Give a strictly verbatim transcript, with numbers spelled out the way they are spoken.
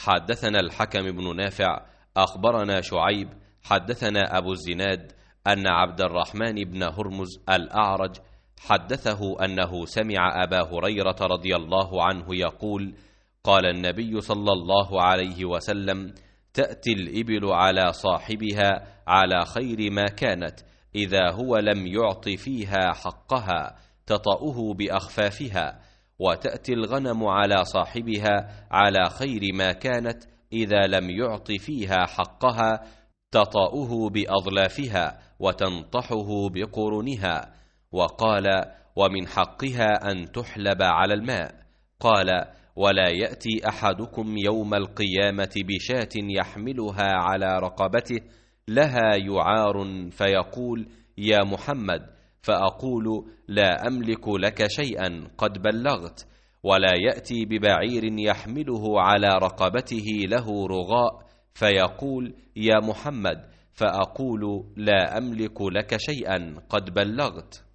حدثنا الحكم بن نافع أخبرنا شعيب حدثنا أبو الزناد أن عبد الرحمن بن هرمز الأعرج حدثه أنه سمع أبا هريرة رضي الله عنه يقول: قال النبي صلى الله عليه وسلم: تأتي الإبل على صاحبها على خير ما كانت، إذا هو لم يعط فيها حقها تطأه بأخفافها، وتأتي الغنم على صاحبها على خير ما كانت، إذا لم يعط فيها حقها تطأه بأظلافها وتنطحه بقرنها. وقال: ومن حقها أن تحلب على الماء. قال: ولا يأتي أحدكم يوم القيامة بشاة يحملها على رقبته لها يعار فيقول: يا محمد، فأقول: لا أملك لك شيئا قد بلغت. ولا يأتي ببعير يحمله على رقبته له رغاء فيقول: يا محمد، فأقول: لا أملك لك شيئا قد بلغت.